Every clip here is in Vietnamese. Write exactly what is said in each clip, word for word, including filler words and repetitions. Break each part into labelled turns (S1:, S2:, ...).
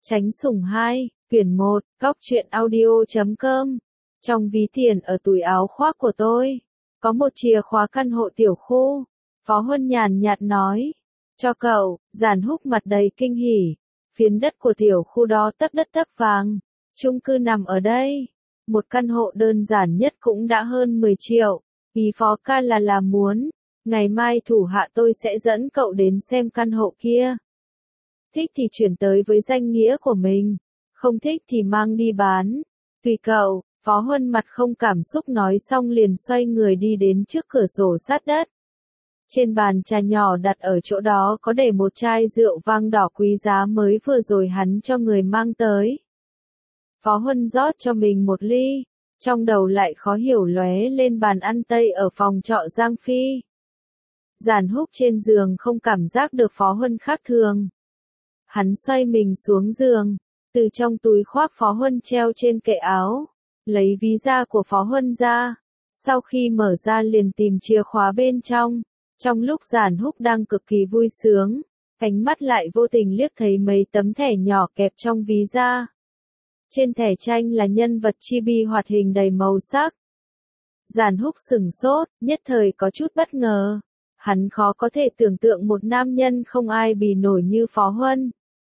S1: Tránh sủng hai, quyển một, góc truyện audio.com. Trong ví tiền ở túi áo khoác của tôi, có một chìa khóa căn hộ tiểu khu. Phó Huân nhàn nhạt nói, cho cậu. Giản Húc mặt đầy kinh hỉ. Phiến đất của tiểu khu đó tấc đất tấc vàng. Chung cư nằm ở đây. Một căn hộ đơn giản nhất cũng đã hơn mười triệu. Ý Phó ca là là muốn, ngày mai thủ hạ tôi sẽ dẫn cậu đến xem căn hộ kia. Thích thì chuyển tới với danh nghĩa của mình, không thích thì mang đi bán. Tùy cậu. Phó Huân mặt không cảm xúc nói xong liền xoay người đi đến trước cửa sổ sát đất. Trên bàn trà nhỏ đặt ở chỗ đó có để một chai rượu vang đỏ quý giá mới vừa rồi hắn cho người mang tới. Phó Huân rót cho mình một ly, trong đầu lại khó hiểu lóe lên bàn ăn Tây ở phòng trọ Giang Phi. Giản Húc trên giường không cảm giác được Phó Huân khác thường. Hắn xoay mình xuống giường, từ trong túi khoác Phó Huân treo trên kệ áo, lấy ví da của Phó Huân ra. Sau khi mở ra liền tìm chìa khóa bên trong. Trong lúc Giản Húc đang cực kỳ vui sướng, ánh mắt lại vô tình liếc thấy mấy tấm thẻ nhỏ kẹp trong ví da. Trên thẻ tranh là nhân vật chibi hoạt hình đầy màu sắc. Giản Húc sửng sốt, nhất thời có chút bất ngờ. Hắn khó có thể tưởng tượng một nam nhân không ai bì nổi như Phó Huân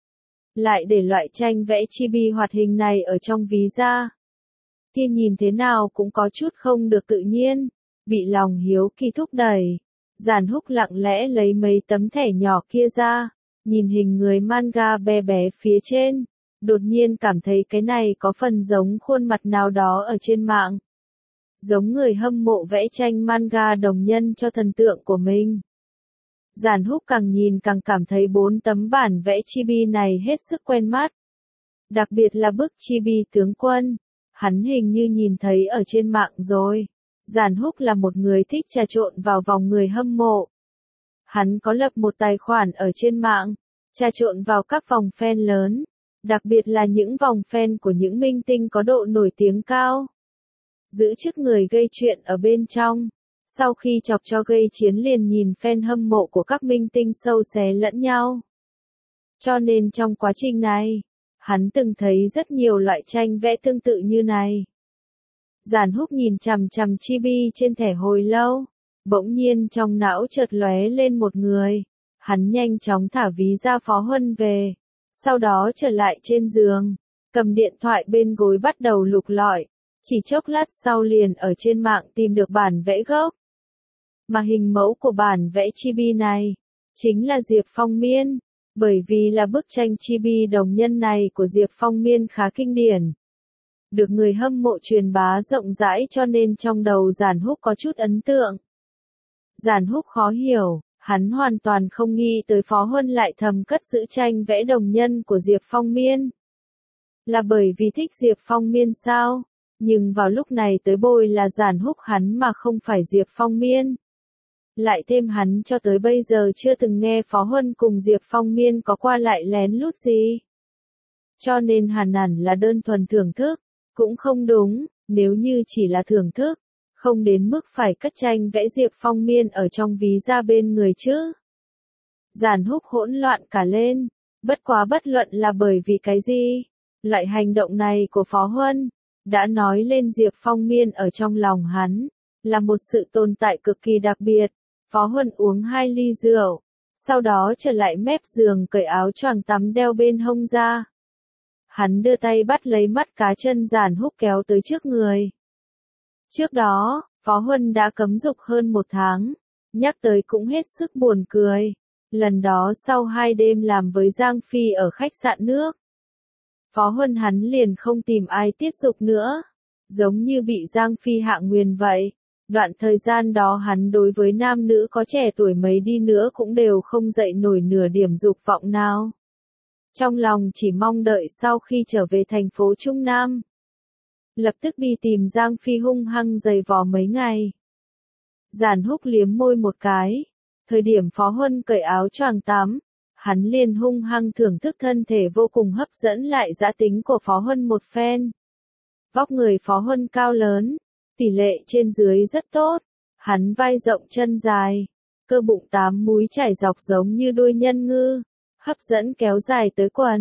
S1: lại để loại tranh vẽ chibi hoạt hình này ở trong ví da. Kia nhìn thế nào cũng có chút không được tự nhiên, bị lòng hiếu kỳ thúc đẩy. Giản Húc lặng lẽ lấy mấy tấm thẻ nhỏ kia ra, nhìn hình người manga bé bé phía trên, đột nhiên cảm thấy cái này có phần giống khuôn mặt nào đó ở trên mạng. Giống người hâm mộ vẽ tranh manga đồng nhân cho thần tượng của mình. Giản Húc càng nhìn càng cảm thấy bốn tấm bản vẽ chibi này hết sức quen mắt. Đặc biệt là bức chibi tướng quân, hắn hình như nhìn thấy ở trên mạng rồi. Giản Húc là một người thích trà trộn vào vòng người hâm mộ. Hắn có lập một tài khoản ở trên mạng, trà trộn vào các vòng fan lớn, đặc biệt là những vòng fan của những minh tinh có độ nổi tiếng cao. Giữ chức người gây chuyện ở bên trong. Sau khi chọc cho gây chiến liền nhìn fan hâm mộ của các minh tinh sâu xé lẫn nhau. Cho nên trong quá trình này, hắn từng thấy rất nhiều loại tranh vẽ tương tự như này. Giản Húc nhìn chằm chằm chibi trên thẻ hồi lâu, bỗng nhiên trong não chợt lóe lên một người. Hắn nhanh chóng thả ví da Phó Huân về, sau đó trở lại trên giường, cầm điện thoại bên gối bắt đầu lục lọi, chỉ chốc lát sau liền ở trên mạng tìm được bản vẽ gốc. Mà hình mẫu của bản vẽ chibi này, chính là Diệp Phong Miên, bởi vì là bức tranh chibi đồng nhân này của Diệp Phong Miên khá kinh điển. Được người hâm mộ truyền bá rộng rãi cho nên trong đầu Giản Húc có chút ấn tượng. Giản Húc khó hiểu, hắn hoàn toàn không nghĩ tới Phó Huân lại thầm cất giữ tranh vẽ đồng nhân của Diệp Phong Miên. Là bởi vì thích Diệp Phong Miên sao? Nhưng vào lúc này tới bôi là Giản Húc hắn mà không phải Diệp Phong Miên. Lại thêm hắn cho tới bây giờ chưa từng nghe Phó Huân cùng Diệp Phong Miên có qua lại lén lút gì. Cho nên hẳn hẳn là đơn thuần thưởng thức. Cũng không đúng, nếu như chỉ là thưởng thức, không đến mức phải cất tranh vẽ Diệp Phong Miên ở trong ví da bên người chứ. Giản Húc hỗn loạn cả lên, bất quá bất luận là bởi vì cái gì, loại hành động này của Phó Huân, đã nói lên Diệp Phong Miên ở trong lòng hắn, là một sự tồn tại cực kỳ đặc biệt. Phó Huân uống hai ly rượu, sau đó trở lại mép giường cởi áo choàng tắm đeo bên hông ra. Hắn đưa tay bắt lấy mắt cá chân Giản Húc kéo tới trước người. Trước đó, Phó Huân đã cấm dục hơn một tháng, nhắc tới cũng hết sức buồn cười. Lần đó sau hai đêm làm với Giang Phi ở khách sạn nước, Phó Huân hắn liền không tìm ai tiết dục nữa, giống như bị Giang Phi hạ nguyền vậy. Đoạn thời gian đó hắn đối với nam nữ có trẻ tuổi mấy đi nữa cũng đều không dậy nổi nửa điểm dục vọng nào. Trong lòng chỉ mong đợi sau khi trở về thành phố Trung Nam, lập tức đi tìm Giang Phi hung hăng giày vò mấy ngày. Giản Húc liếm môi một cái, thời điểm Phó Huân cởi áo choàng tắm, hắn liền hung hăng thưởng thức thân thể vô cùng hấp dẫn lại dã tính của Phó Huân một phen. Vóc người Phó Huân cao lớn, tỷ lệ trên dưới rất tốt, hắn vai rộng chân dài, cơ bụng tám múi trải dọc giống như đuôi nhân ngư. Hấp dẫn kéo dài tới quần,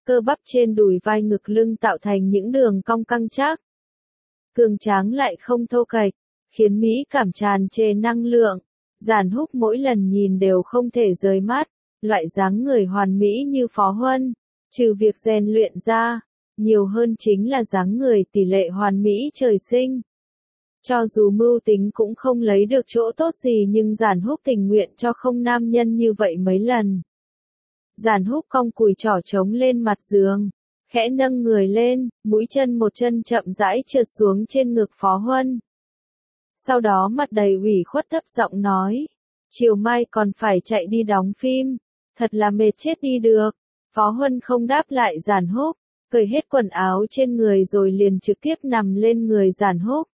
S1: cơ bắp trên đùi vai ngực lưng tạo thành những đường cong căng chắc. Cường tráng lại không thô kệch, khiến mỹ cảm tràn trề năng lượng. Giản Húc mỗi lần nhìn đều không thể rời mắt, loại dáng người hoàn mỹ như Phó Huân, trừ việc rèn luyện ra, nhiều hơn chính là dáng người tỷ lệ hoàn mỹ trời sinh. Cho dù mưu tính cũng không lấy được chỗ tốt gì nhưng Giản Húc tình nguyện cho không nam nhân như vậy mấy lần. Giản Húc cong cùi trỏ trống lên mặt giường, khẽ nâng người lên, mũi chân một chân chậm rãi trượt xuống trên ngực Phó Huân. Sau đó mặt đầy ủy khuất thấp giọng nói, chiều mai còn phải chạy đi đóng phim, thật là mệt chết đi được. Phó Huân không đáp lại Giản Húc, cởi hết quần áo trên người rồi liền trực tiếp nằm lên người Giản Húc.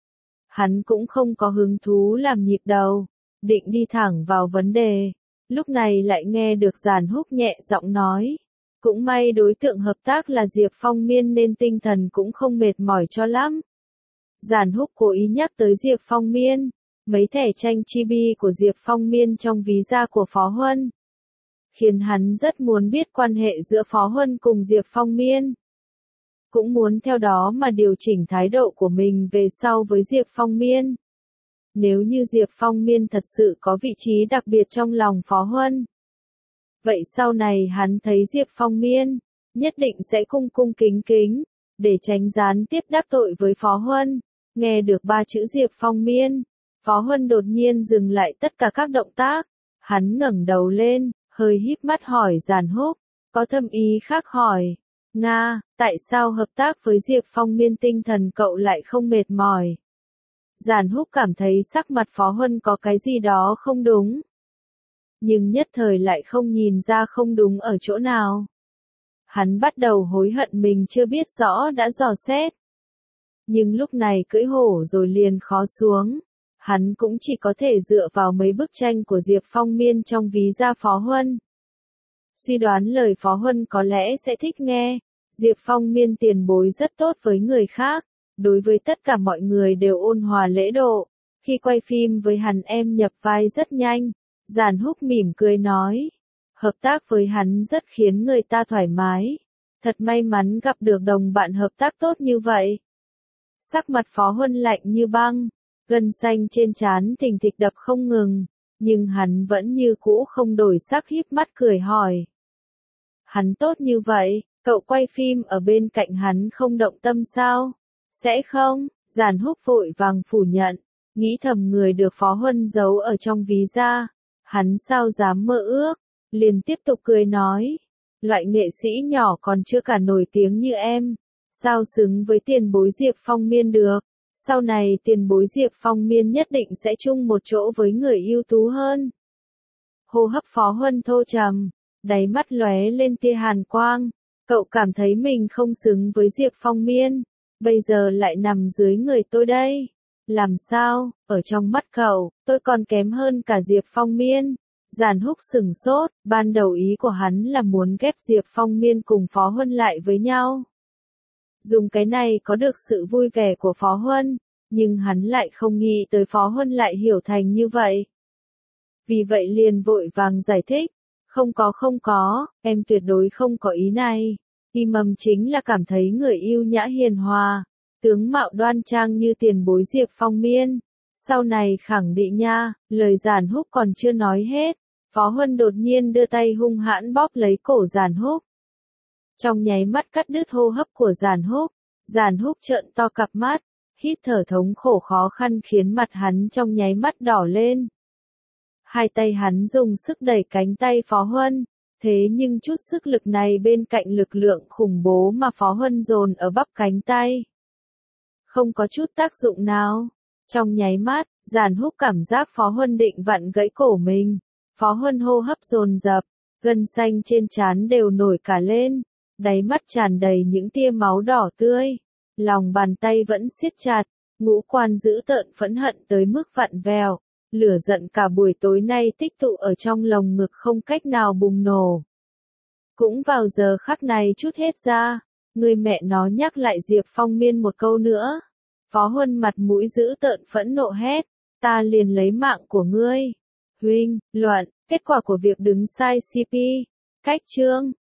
S1: Hắn cũng không có hứng thú làm nhịp đầu, định đi thẳng vào vấn đề. Lúc này lại nghe được Giản Húc nhẹ giọng nói, cũng may đối tượng hợp tác là Diệp Phong Miên nên tinh thần cũng không mệt mỏi cho lắm. Giản Húc cố ý nhắc tới Diệp Phong Miên, mấy thẻ tranh chibi của Diệp Phong Miên trong ví da của Phó Huân, khiến hắn rất muốn biết quan hệ giữa Phó Huân cùng Diệp Phong Miên. Cũng muốn theo đó mà điều chỉnh thái độ của mình về sau với Diệp Phong Miên. Nếu như Diệp Phong Miên thật sự có vị trí đặc biệt trong lòng Phó Huân, vậy sau này hắn thấy Diệp Phong Miên, nhất định sẽ cung cung kính kính, để tránh gián tiếp đáp tội với Phó Huân. Nghe được ba chữ Diệp Phong Miên, Phó Huân đột nhiên dừng lại tất cả các động tác, hắn ngẩng đầu lên, hơi híp mắt hỏi Giản Húc, có thâm ý khác hỏi, Nga, tại sao hợp tác với Diệp Phong Miên tinh thần cậu lại không mệt mỏi? Giản Húc cảm thấy sắc mặt Phó Huân có cái gì đó không đúng, nhưng nhất thời lại không nhìn ra không đúng ở chỗ nào. Hắn bắt đầu hối hận mình chưa biết rõ đã dò xét. Nhưng lúc này cưỡi hổ rồi liền khó xuống, hắn cũng chỉ có thể dựa vào mấy bức tranh của Diệp Phong Miên trong ví da Phó Huân. Suy đoán lời Phó Huân có lẽ sẽ thích nghe, Diệp Phong Miên tiền bối rất tốt với người khác, đối với tất cả mọi người đều ôn hòa lễ độ. Khi quay phim với hắn em nhập vai rất nhanh, Giản Húc mỉm cười nói, hợp tác với hắn rất khiến người ta thoải mái, thật may mắn gặp được đồng bạn hợp tác tốt như vậy. Sắc mặt Phó Huân lạnh như băng, gân xanh trên trán thình thịch đập không ngừng, nhưng hắn vẫn như cũ không đổi sắc híp mắt cười hỏi. Hắn tốt như vậy, cậu quay phim ở bên cạnh hắn không động tâm sao? Sẽ không, Giản Húc vội vàng phủ nhận, nghĩ thầm người được Phó Huân giấu ở trong ví da, hắn sao dám mơ ước, liền tiếp tục cười nói, loại nghệ sĩ nhỏ còn chưa cả nổi tiếng như em, sao xứng với tiền bối Diệp Phong Miên được, sau này tiền bối Diệp Phong Miên nhất định sẽ chung một chỗ với người ưu tú hơn. Hô hấp Phó Huân thô trầm, đáy mắt lóe lên tia hàn quang, cậu cảm thấy mình không xứng với Diệp Phong Miên, bây giờ lại nằm dưới người tôi đây. Làm sao, ở trong mắt cậu, tôi còn kém hơn cả Diệp Phong Miên. Giản Húc sừng sốt, ban đầu ý của hắn là muốn ghép Diệp Phong Miên cùng Phó Huân lại với nhau. Dùng cái này có được sự vui vẻ của Phó Huân, nhưng hắn lại không nghĩ tới Phó Huân lại hiểu thành như vậy. Vì vậy liền vội vàng giải thích, không có không có, em tuyệt đối không có ý này. Ý mầm chính là cảm thấy người yêu nhã hiền hòa, tướng mạo đoan trang như tiền bối Diệp Phong Miên. Sau này khẳng định nha, lời Giản Húc còn chưa nói hết, Phó Huân đột nhiên đưa tay hung hãn bóp lấy cổ Giản Húc. Trong nháy mắt cắt đứt hô hấp của Giản Húc, Giản Húc trợn to cặp mắt, hít thở thống khổ khó khăn khiến mặt hắn trong nháy mắt đỏ lên. Hai tay hắn dùng sức đẩy cánh tay Phó Huân, thế nhưng chút sức lực này bên cạnh lực lượng khủng bố mà Phó Huân dồn ở bắp cánh tay, không có chút tác dụng nào. Trong nháy mắt, Giản Húc cảm giác Phó Huân định vặn gãy cổ mình. Phó Huân hô hấp dồn dập, gân xanh trên trán đều nổi cả lên, đáy mắt tràn đầy những tia máu đỏ tươi, lòng bàn tay vẫn siết chặt, ngũ quan dữ tợn phẫn hận tới mức vặn vẹo, lửa giận cả buổi tối nay tích tụ ở trong lồng ngực không cách nào bùng nổ. Cũng vào giờ khắc này chút hết ra, người mẹ nó nhắc lại Diệp Phong Miên một câu nữa. Phó Huân mặt mũi dữ tợn phẫn nộ hét, ta liền lấy mạng của ngươi. Huynh, luận, kết quả của việc đứng sai xê pê. Cách chương